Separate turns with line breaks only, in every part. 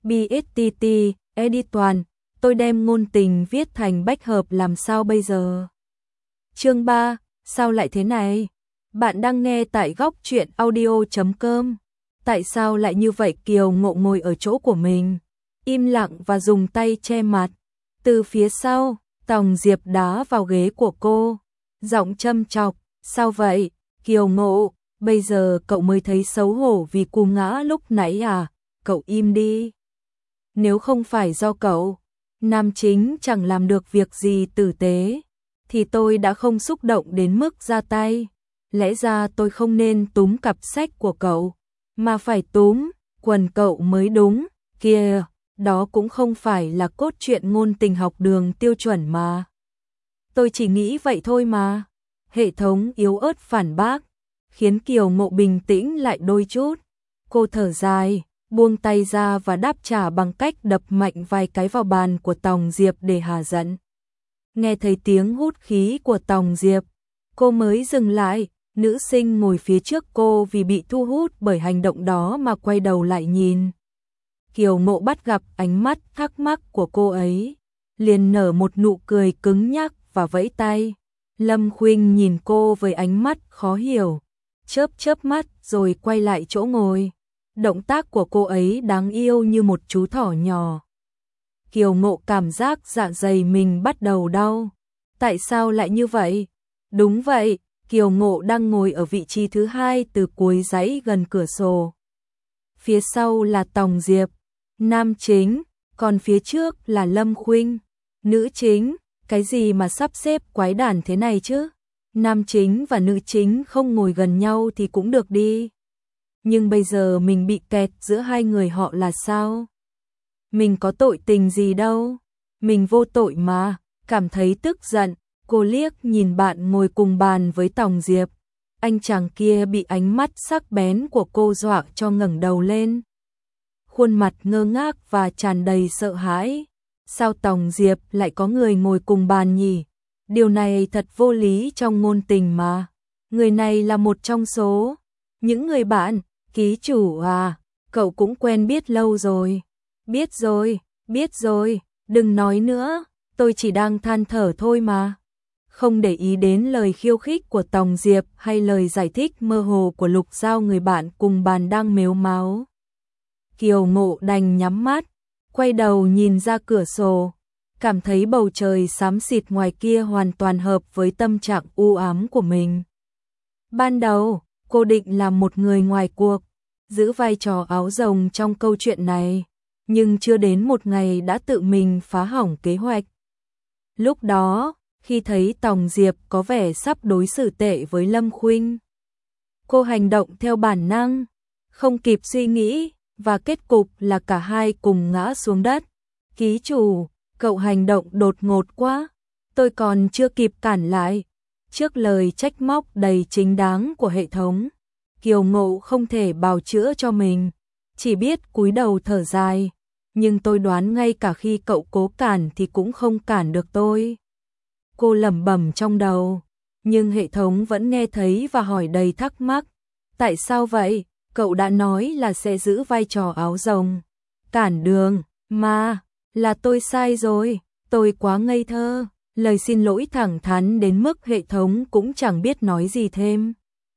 BSTT, edit toàn, tôi đem ngôn tình viết thành bách hợp làm sao bây giờ? Chương 3, sao lại thế này? Bạn đang nghe tại góc truyện audio.com. Tại sao lại như vậy? Kiều Ngộ ngồi ở chỗ của mình, im lặng và dùng tay che mặt. Từ phía sau, Tòng Diệp đá vào ghế của cô, giọng châm chọc, sao vậy? Kiều Ngộ, bây giờ cậu mới thấy xấu hổ vì cú ngã lúc nãy à? Cậu im đi. Nếu không phải do cậu, nam chính chẳng làm được việc gì tử tế, thì tôi đã không xúc động đến mức ra tay. Lẽ ra tôi không nên túm cặp sách của cậu, mà phải túm quần cậu mới đúng. Kìa, đó cũng không phải là cốt truyện ngôn tình học đường tiêu chuẩn mà. Tôi chỉ nghĩ vậy thôi mà. Hệ thống yếu ớt phản bác, khiến Kiều Ngộ bình tĩnh lại đôi chút. Cô thở dài, buông tay ra và đáp trả bằng cách đập mạnh vài cái vào bàn của Tòng Diệp để hạ giận. Nghe thấy tiếng hút khí của Tòng Diệp, cô mới dừng lại. Nữ sinh ngồi phía trước cô vì bị thu hút bởi hành động đó mà quay đầu lại nhìn. Kiều Ngộ bắt gặp ánh mắt thắc mắc của cô ấy, liền nở một nụ cười cứng nhắc và vẫy tay. Lâm Khuynh nhìn cô với ánh mắt khó hiểu, chớp chớp mắt rồi quay lại chỗ ngồi. Động tác của cô ấy đáng yêu như một chú thỏ nhỏ. Kiều Ngộ cảm giác dạ dày mình bắt đầu đau. Tại sao lại như vậy? Đúng vậy, Kiều Ngộ đang ngồi ở vị trí thứ hai từ cuối dãy gần cửa sổ. Phía sau là Tòng Diệp, nam chính, còn phía trước là Lâm Khuynh, nữ chính. Cái gì mà sắp xếp quái đản thế này chứ? Nam chính và nữ chính không ngồi gần nhau thì cũng được đi. Nhưng bây giờ mình bị kẹt giữa hai người họ là sao? Mình có tội tình gì đâu, mình vô tội mà. Cảm thấy tức giận, cô liếc nhìn bạn ngồi cùng bàn với Tòng Diệp. Anh chàng kia bị ánh mắt sắc bén của cô dọa cho ngẩng đầu lên, khuôn mặt ngơ ngác và tràn đầy sợ hãi. Sao Tòng Diệp lại có người ngồi cùng bàn nhỉ? Điều này thật vô lý trong ngôn tình mà. Người này là một trong số những người bạn. Ký chủ à, cậu cũng quen biết lâu rồi. Biết rồi, đừng nói nữa, tôi chỉ đang than thở thôi mà. Không để ý đến lời khiêu khích của Tòng Diệp hay lời giải thích mơ hồ của Lục Giao, người bạn cùng bàn đang mếu máo. Kiều Ngộ đành nhắm mắt, quay đầu nhìn ra cửa sổ, cảm thấy bầu trời xám xịt ngoài kia hoàn toàn hợp với tâm trạng u ám của mình. Ban đầu, cô định là một người ngoài cuộc, giữ vai trò áo rồng trong câu chuyện này, nhưng chưa đến một ngày đã tự mình phá hỏng kế hoạch. Lúc đó, khi thấy Tòng Diệp có vẻ sắp đối xử tệ với Lâm Khuynh, cô hành động theo bản năng, không kịp suy nghĩ, và kết cục là cả hai cùng ngã xuống đất. Ký chủ, cậu hành động đột ngột quá, tôi còn chưa kịp cản lại. Trước lời trách móc đầy chính đáng của hệ thống, Kiều Ngộ không thể bào chữa cho mình, chỉ biết cúi đầu thở dài. Nhưng tôi đoán ngay cả khi cậu cố cản thì cũng không cản được tôi. Cô lẩm bẩm trong đầu, nhưng hệ thống vẫn nghe thấy và hỏi đầy thắc mắc. Tại sao vậy? Cậu đã nói là sẽ giữ vai trò áo rồng, cản đường, mà, là tôi sai rồi, tôi quá ngây thơ. Lời xin lỗi thẳng thắn đến mức hệ thống cũng chẳng biết nói gì thêm.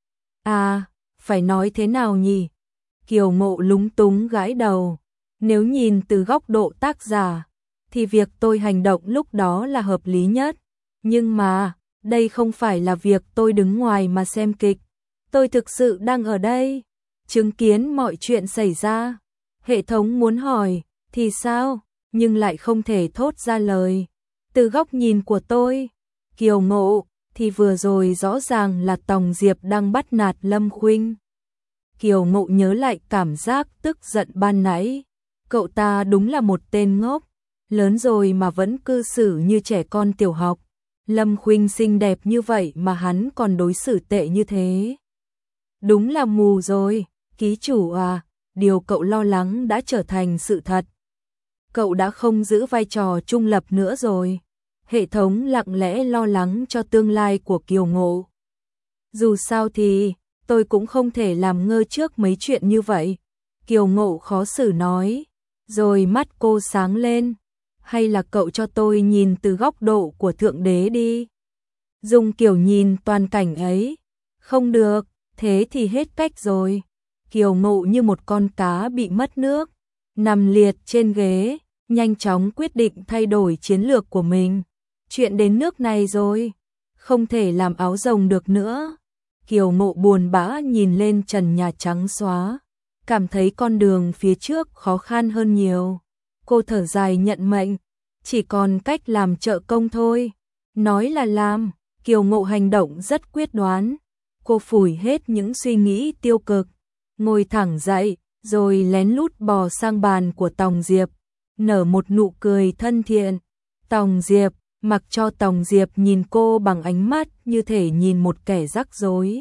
À, phải nói thế nào nhỉ? Kiều Ngộ lúng túng gãi đầu. Nếu nhìn từ góc độ tác giả, thì việc tôi hành động lúc đó là hợp lý nhất. Nhưng mà, đây không phải là việc tôi đứng ngoài mà xem kịch. Tôi thực sự đang ở đây, chứng kiến mọi chuyện xảy ra. Hệ thống muốn hỏi, thì sao? Nhưng lại không thể thốt ra lời. Từ góc nhìn của tôi, Kiều Ngộ, thì vừa rồi rõ ràng là Tòng Diệp đang bắt nạt Lâm Khuynh. Kiều Ngộ nhớ lại cảm giác tức giận ban nãy. Cậu ta đúng là một tên ngốc, lớn rồi mà vẫn cư xử như trẻ con tiểu học. Lâm Khuynh xinh đẹp như vậy mà hắn còn đối xử tệ như thế. Đúng là mù rồi, ký chủ à, điều cậu lo lắng đã trở thành sự thật. Cậu đã không giữ vai trò trung lập nữa rồi. Hệ thống lặng lẽ lo lắng cho tương lai của Kiều Ngộ. Dù sao thì, tôi cũng không thể làm ngơ trước mấy chuyện như vậy. Kiều Ngộ khó xử nói. Rồi mắt cô sáng lên. Hay là cậu cho tôi nhìn từ góc độ của Thượng Đế đi. Dùng kiểu nhìn toàn cảnh ấy. Không được, thế thì hết cách rồi. Kiều Ngộ như một con cá bị mất nước, nằm liệt trên ghế, nhanh chóng quyết định thay đổi chiến lược của mình. Chuyện đến nước này rồi, không thể làm áo rồng được nữa. Kiều Ngộ buồn bã nhìn lên trần nhà trắng xóa, cảm thấy con đường phía trước khó khăn hơn nhiều. Cô thở dài nhận mệnh, chỉ còn cách làm trợ công thôi. Nói là làm, Kiều Ngộ hành động rất quyết đoán. Cô phủi hết những suy nghĩ tiêu cực, ngồi thẳng dậy, rồi lén lút bò sang bàn của Tòng Diệp, nở một nụ cười thân thiện. Tòng Diệp, mặc cho Tòng Diệp nhìn cô bằng ánh mắt như thể nhìn một kẻ rắc rối.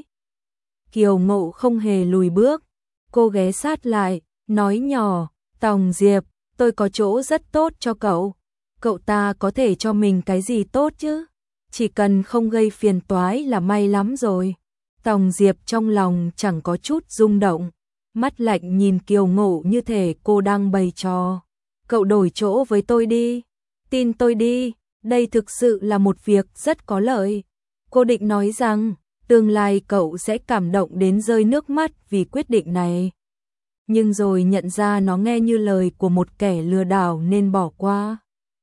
Kiều Ngộ không hề lùi bước, cô ghé sát lại, nói nhỏ, Tòng Diệp, tôi có chỗ rất tốt cho cậu. Cậu ta có thể cho mình cái gì tốt chứ? Chỉ cần không gây phiền toái là may lắm rồi. Tòng Diệp trong lòng chẳng có chút rung động, mắt lạnh nhìn Kiều Ngộ như thể cô đang bày trò. Cậu đổi chỗ với tôi đi, tin tôi đi, đây thực sự là một việc rất có lợi. Cô định nói rằng, tương lai cậu sẽ cảm động đến rơi nước mắt vì quyết định này. Nhưng rồi nhận ra nó nghe như lời của một kẻ lừa đảo nên bỏ qua.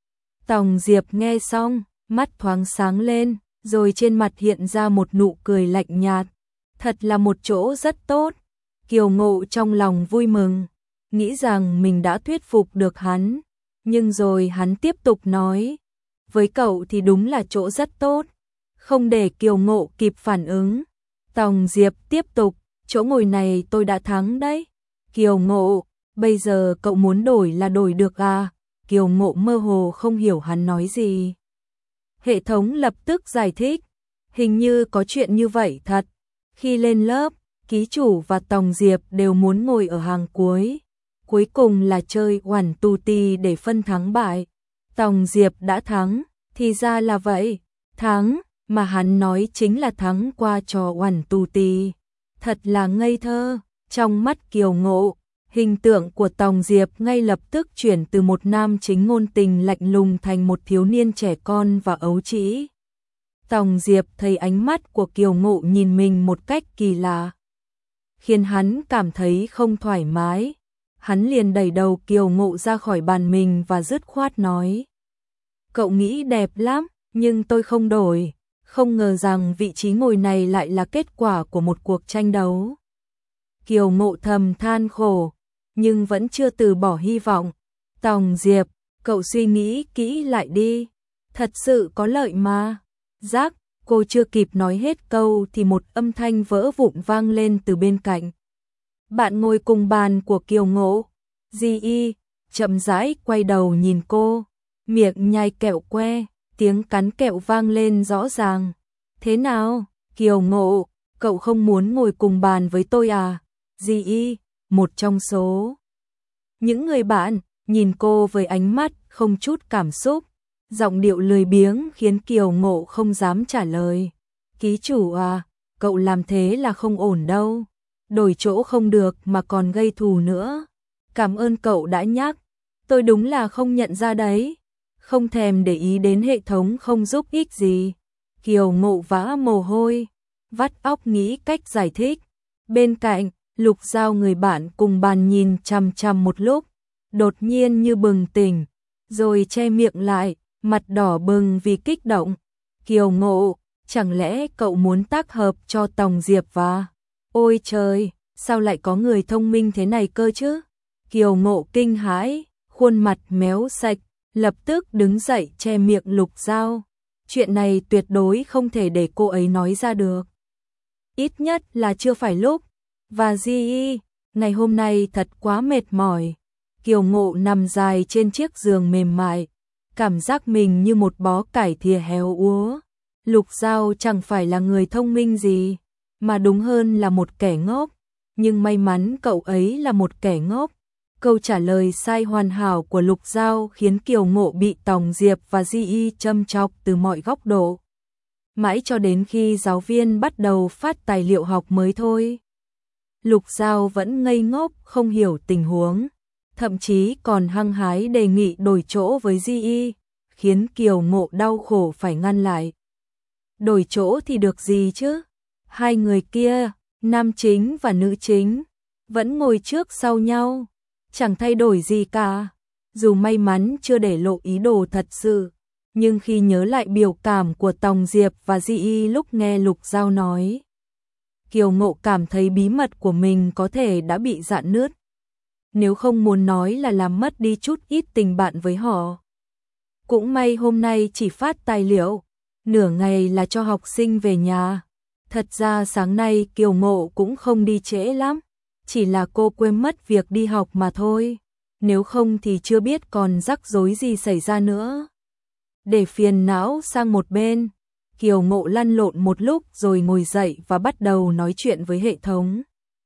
Tòng Diệp nghe xong, mắt thoáng sáng lên, rồi trên mặt hiện ra một nụ cười lạnh nhạt. Thật là một chỗ rất tốt. Kiều Ngộ trong lòng vui mừng, nghĩ rằng mình đã thuyết phục được hắn. Nhưng rồi hắn tiếp tục nói, với cậu thì đúng là chỗ rất tốt. Không để Kiều Ngộ kịp phản ứng, Tòng Diệp tiếp tục, chỗ ngồi này tôi đã thắng đấy. Kiều Ngộ, bây giờ cậu muốn đổi là đổi được à? Kiều Ngộ mơ hồ không hiểu hắn nói gì. Hệ thống lập tức giải thích, hình như có chuyện như vậy thật. Khi lên lớp, ký chủ và Tòng Diệp đều muốn ngồi ở hàng cuối. Cuối cùng là chơi oản tù tì để phân thắng bại. Tòng Diệp đã thắng, thì ra là vậy. Thắng, mà hắn nói chính là thắng qua trò oản tù tì. Thật là ngây thơ. Trong mắt Kiều Ngộ, hình tượng của Tòng Diệp ngay lập tức chuyển từ một nam chính ngôn tình lạnh lùng thành một thiếu niên trẻ con và ấu trĩ. Tòng Diệp thấy ánh mắt của Kiều Ngộ nhìn mình một cách kỳ lạ, khiến hắn cảm thấy không thoải mái. Hắn liền đẩy đầu Kiều Ngộ ra khỏi bàn mình và dứt khoát nói, cậu nghĩ đẹp lắm, nhưng tôi không đổi. Không ngờ rằng vị trí ngồi này lại là kết quả của một cuộc tranh đấu. Kiều Ngộ thầm than khổ, nhưng vẫn chưa từ bỏ hy vọng. Tòng Diệp, cậu suy nghĩ kỹ lại đi, thật sự có lợi mà. Rắc, cô chưa kịp nói hết câu thì một âm thanh vỡ vụn vang lên từ bên cạnh. Bạn ngồi cùng bàn của Kiều Ngộ, Di Y, chậm rãi quay đầu nhìn cô, miệng nhai kẹo que, tiếng cắn kẹo vang lên rõ ràng. Thế nào, Kiều Ngộ, cậu không muốn ngồi cùng bàn với tôi à? Di Y, một trong số những người bạn, nhìn cô với ánh mắt không chút cảm xúc, giọng điệu lười biếng khiến Kiều Ngộ không dám trả lời. Ký chủ à, cậu làm thế là không ổn đâu. Đổi chỗ không được mà còn gây thù nữa. Cảm ơn cậu đã nhắc, tôi đúng là không nhận ra đấy. Không thèm để ý đến hệ thống không giúp ích gì. Kiều Ngộ vã mồ hôi, vắt óc nghĩ cách giải thích. Bên cạnh, Lục Giao người bạn cùng bàn nhìn chằm chằm một lúc, đột nhiên như bừng tỉnh, rồi che miệng lại, mặt đỏ bừng vì kích động. Kiều Ngộ, chẳng lẽ cậu muốn tác hợp cho Tòng Diệp và... Ôi trời, sao lại có người thông minh thế này cơ chứ? Kiều Ngộ kinh hãi, khuôn mặt méo sạch, lập tức đứng dậy che miệng Lục Giao. Chuyện này tuyệt đối không thể để cô ấy nói ra được. Ít nhất là chưa phải lúc. Và Di, ngày hôm nay thật quá mệt mỏi. Kiều Ngộ nằm dài trên chiếc giường mềm mại, cảm giác mình như một bó cải thìa héo úa. Lục Giao chẳng phải là người thông minh gì, mà đúng hơn là một kẻ ngốc. Nhưng may mắn cậu ấy là một kẻ ngốc. Câu trả lời sai hoàn hảo của Lục Giao khiến Kiều Ngộ bị Tòng Diệp và Di Y châm chọc từ mọi góc độ. Mãi cho đến khi giáo viên bắt đầu phát tài liệu học mới thôi. Lục Giao vẫn ngây ngốc không hiểu tình huống. thậm chí còn hăng hái đề nghị đổi chỗ với Di, khiến Kiều Ngộ đau khổ phải ngăn lại. Đổi chỗ thì được gì chứ? Hai người kia, nam chính và nữ chính, vẫn ngồi trước sau nhau, chẳng thay đổi gì cả. Dù may mắn chưa để lộ ý đồ thật sự, nhưng khi nhớ lại biểu cảm của Tòng Diệp và Di lúc nghe Lục Giao nói, Kiều Ngộ cảm thấy bí mật của mình có thể đã bị rạn nứt. Nếu không muốn nói là làm mất đi chút ít tình bạn với họ. Cũng may hôm nay chỉ phát tài liệu, nửa ngày là cho học sinh về nhà. Thật ra sáng nay Kiều Ngộ cũng không đi trễ lắm, chỉ là cô quên mất việc đi học mà thôi. Nếu không thì chưa biết còn rắc rối gì xảy ra nữa. Để phiền não sang một bên, Kiều Ngộ lăn lộn một lúc rồi ngồi dậy và bắt đầu nói chuyện với hệ thống.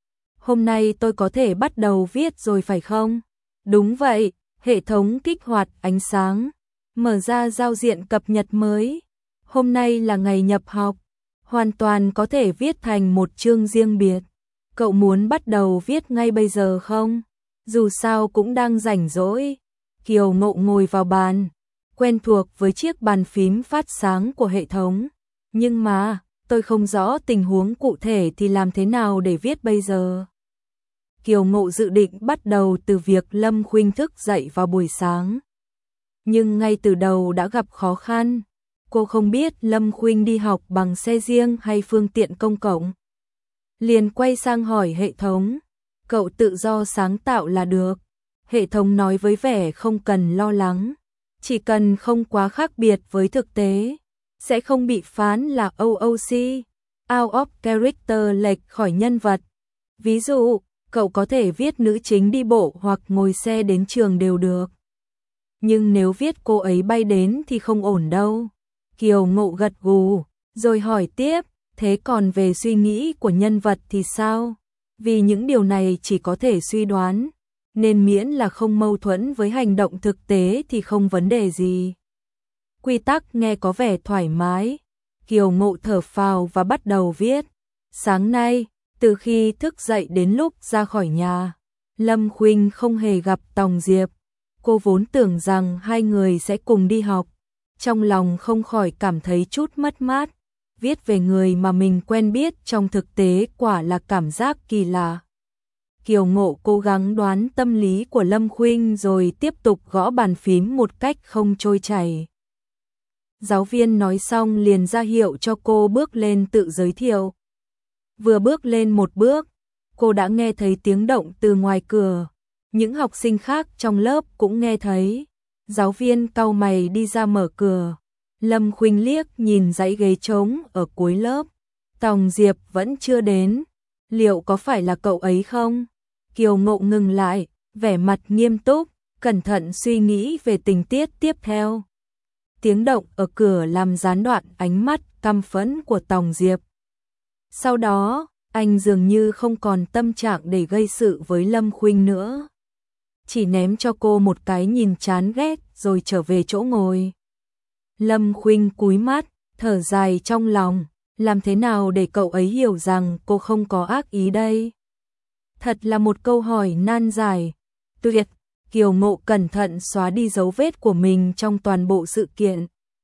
Hôm nay tôi có thể bắt đầu viết rồi phải không? Đúng vậy, hệ thống kích hoạt ánh sáng, mở ra giao diện cập nhật mới. Hôm nay là ngày nhập học, hoàn toàn có thể viết thành một chương riêng biệt. Cậu muốn bắt đầu viết ngay bây giờ không? Dù sao cũng đang rảnh rỗi. Kiều Ngộ ngồi vào bàn, quen thuộc với chiếc bàn phím phát sáng của hệ thống. Nhưng mà, tôi không rõ tình huống cụ thể thì làm thế nào để viết bây giờ. Kiều Ngộ dự định bắt đầu từ việc Lâm Khuynh thức dậy vào buổi sáng. Nhưng ngay từ đầu đã gặp khó khăn. Cô không biết Lâm Khuynh đi học bằng xe riêng hay phương tiện công cộng. Liền quay sang hỏi hệ thống. Cậu tự do sáng tạo là được. Hệ thống nói với vẻ không cần lo lắng. Chỉ cần không quá khác biệt với thực tế, sẽ không bị phán là OOC, out of character, lệch khỏi nhân vật. Ví dụ, cậu có thể viết nữ chính đi bộ hoặc ngồi xe đến trường đều được. Nhưng nếu viết cô ấy bay đến thì không ổn đâu. Kiều Ngộ gật gù, rồi hỏi tiếp, thế còn về suy nghĩ của nhân vật thì sao? Vì những điều này chỉ có thể suy đoán, nên miễn là không mâu thuẫn với hành động thực tế thì không vấn đề gì. Quy tắc nghe có vẻ thoải mái. Kiều Ngộ thở phào và bắt đầu viết. Sáng nay, từ khi thức dậy đến lúc ra khỏi nhà, Lâm Khuynh không hề gặp Tòng Diệp. Cô vốn tưởng rằng hai người sẽ cùng đi học. Trong lòng không khỏi cảm thấy chút mất mát. Viết về người mà mình quen biết trong thực tế quả là cảm giác kỳ lạ. Kiều Ngộ cố gắng đoán tâm lý của Lâm Khuynh rồi tiếp tục gõ bàn phím một cách không trôi chảy. Giáo viên nói xong liền ra hiệu cho cô bước lên tự giới thiệu. Vừa bước lên một bước, cô đã nghe thấy tiếng động từ ngoài cửa. Những học sinh khác trong lớp cũng nghe thấy. Giáo viên cau mày đi ra mở cửa. Lâm Khuynh liếc nhìn dãy ghế trống ở cuối lớp. Tòng Diệp vẫn chưa đến. Liệu có phải là cậu ấy không? Kiều Ngộ ngừng lại, vẻ mặt nghiêm túc, cẩn thận suy nghĩ về tình tiết tiếp theo. Tiếng động ở cửa làm gián đoạn ánh mắt căm phẫn của Tòng Diệp. Sau đó, anh dường như không còn tâm trạng để gây sự với Lâm Khuynh nữa. Chỉ ném cho cô một cái nhìn chán ghét rồi trở về chỗ ngồi. Lâm Khuynh cúi mắt, thở dài trong lòng, làm thế nào để cậu ấy hiểu rằng cô không có ác ý đây? Thật là một câu hỏi nan giải. Tuyệt, Kiều Ngộ cẩn thận xóa đi dấu vết của mình trong toàn bộ sự kiện.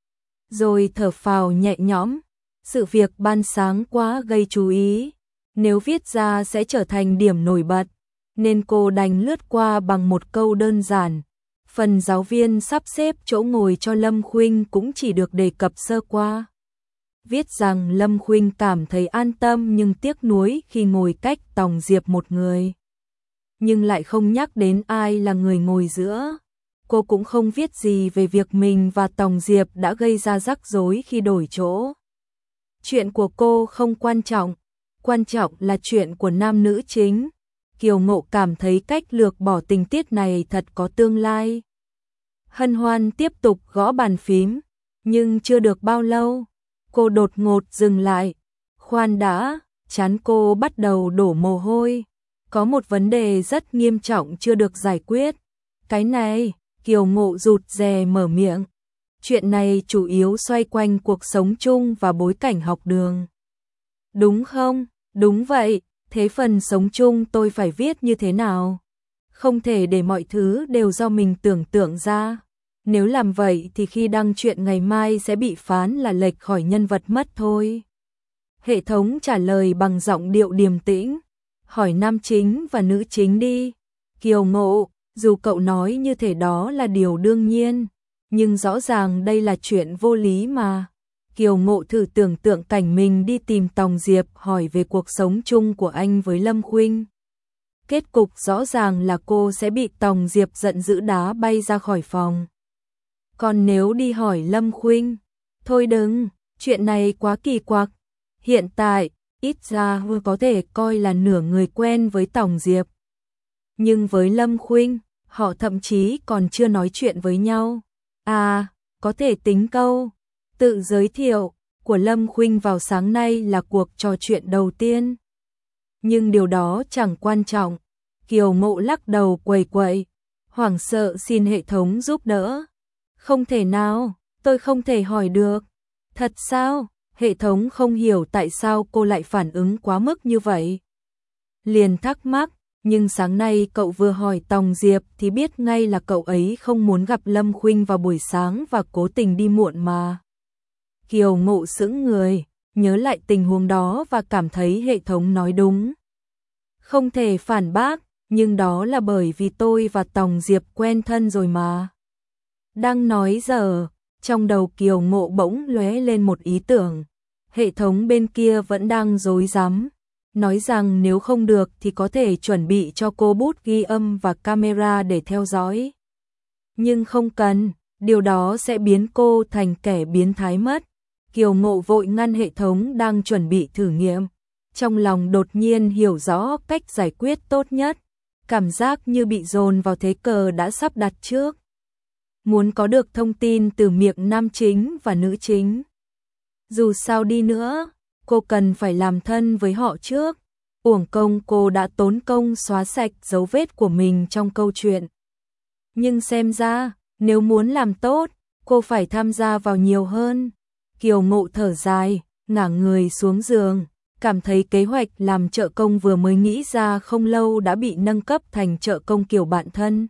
Rồi thở phào nhẹ nhõm, sự việc ban sáng quá gây chú ý. Nếu viết ra sẽ trở thành điểm nổi bật, nên cô đành lướt qua bằng một câu đơn giản. Phần giáo viên sắp xếp chỗ ngồi cho Lâm Khuynh cũng chỉ được đề cập sơ qua. Viết rằng Lâm Khuynh cảm thấy an tâm nhưng tiếc nuối khi ngồi cách Tòng Diệp một người. Nhưng lại không nhắc đến ai là người ngồi giữa. Cô cũng không viết gì về việc mình và Tòng Diệp đã gây ra rắc rối khi đổi chỗ. Chuyện của cô không quan trọng là chuyện của nam nữ chính. Kiều Ngộ cảm thấy cách lược bỏ tình tiết này thật có tương lai. Hân Hoan tiếp tục gõ bàn phím, nhưng chưa được bao lâu, cô đột ngột dừng lại. Khoan đã, trán cô bắt đầu đổ mồ hôi. Có một vấn đề rất nghiêm trọng chưa được giải quyết. Cái này, Kiều Ngộ rụt rè mở miệng. Chuyện này chủ yếu xoay quanh cuộc sống chung và bối cảnh học đường. Đúng không? Đúng vậy, thế phần sống chung tôi phải viết như thế nào? không thể để mọi thứ đều do mình tưởng tượng ra. Nếu làm vậy thì khi đăng chuyện ngày mai sẽ bị phán là lệch khỏi nhân vật mất thôi. Hệ thống trả lời bằng giọng điệu điềm tĩnh. Hỏi nam chính và nữ chính đi. Kiều Ngộ, dù cậu nói như thể đó là điều đương nhiên, nhưng rõ ràng đây là chuyện vô lý mà. Kiều Ngộ thử tưởng tượng cảnh mình đi tìm Tòng Diệp hỏi về cuộc sống chung của anh với Lâm Khuynh. Kết cục rõ ràng là cô sẽ bị Tòng Diệp giận dữ đá bay ra khỏi phòng. Còn nếu đi hỏi Lâm Khuynh, thôi đừng, chuyện này quá kỳ quặc. Hiện tại, ít ra vừa có thể coi là nửa người quen với Tòng Diệp. Nhưng với Lâm Khuynh, họ thậm chí còn chưa nói chuyện với nhau. À, có thể tính câu tự giới thiệu của Lâm Khuynh vào sáng nay là cuộc trò chuyện đầu tiên. Nhưng điều đó chẳng quan trọng. Kiều Ngộ lắc đầu quẩy quậy, hoảng sợ xin hệ thống giúp đỡ. Không thể nào, tôi không thể hỏi được. Thật sao? Hệ thống không hiểu tại sao cô lại phản ứng quá mức như vậy. Liền thắc mắc, nhưng sáng nay cậu vừa hỏi Tòng Diệp thì biết ngay là cậu ấy không muốn gặp Lâm Khuynh vào buổi sáng và cố tình đi muộn mà. Kiều Ngộ sững người, nhớ lại tình huống đó và cảm thấy hệ thống nói đúng. Không thể phản bác, nhưng đó là bởi vì tôi và Tòng Diệp quen thân rồi mà. Đang nói giờ, trong đầu Kiều Ngộ bỗng lóe lên một ý tưởng. Hệ thống bên kia vẫn đang rối rắm, nói rằng nếu không được thì có thể chuẩn bị cho cô bút ghi âm và camera để theo dõi. Nhưng không cần, điều đó sẽ biến cô thành kẻ biến thái mất. Kiều Ngộ vội ngăn hệ thống đang chuẩn bị thử nghiệm. Trong lòng đột nhiên hiểu rõ cách giải quyết tốt nhất. Cảm giác như bị dồn vào thế cờ đã sắp đặt trước. Muốn có được thông tin từ miệng nam chính và nữ chính. Dù sao đi nữa, cô cần phải làm thân với họ trước. Uổng công cô đã tốn công xóa sạch dấu vết của mình trong câu chuyện. Nhưng xem ra, nếu muốn làm tốt, cô phải tham gia vào nhiều hơn. Kiều Ngộ thở dài, ngả người xuống giường, cảm thấy kế hoạch làm trợ công vừa mới nghĩ ra không lâu đã bị nâng cấp thành trợ công kiểu bạn thân.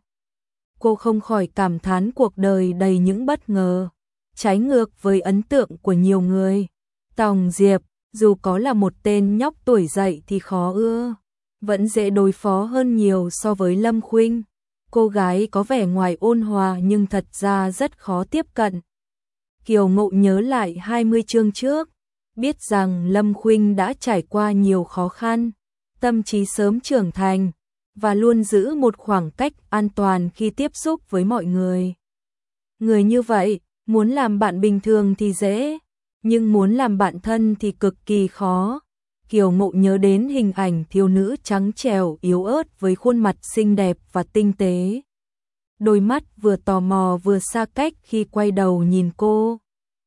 Cô không khỏi cảm thán cuộc đời đầy những bất ngờ, trái ngược với ấn tượng của nhiều người. Tòng Diệp, dù có là một tên nhóc tuổi dậy thì khó ưa, vẫn dễ đối phó hơn nhiều so với Lâm Khuynh. Cô gái có vẻ ngoài ôn hòa nhưng thật ra rất khó tiếp cận. Kiều Ngộ nhớ lại 20 chương trước, biết rằng Lâm Khuynh đã trải qua nhiều khó khăn, tâm trí sớm trưởng thành, và luôn giữ một khoảng cách an toàn khi tiếp xúc với mọi người. Người như vậy, muốn làm bạn bình thường thì dễ, nhưng muốn làm bạn thân thì cực kỳ khó. Kiều Ngộ nhớ đến hình ảnh thiếu nữ trắng trẻo yếu ớt với khuôn mặt xinh đẹp và tinh tế. Đôi mắt vừa tò mò vừa xa cách khi quay đầu nhìn cô.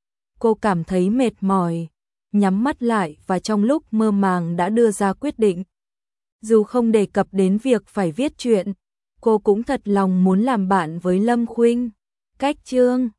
Cô cảm thấy mệt mỏi, nhắm mắt lại và trong lúc mơ màng đã đưa ra quyết định. Dù không đề cập đến việc phải viết truyện, cô cũng thật lòng muốn làm bạn với Lâm Khuynh. Cách chương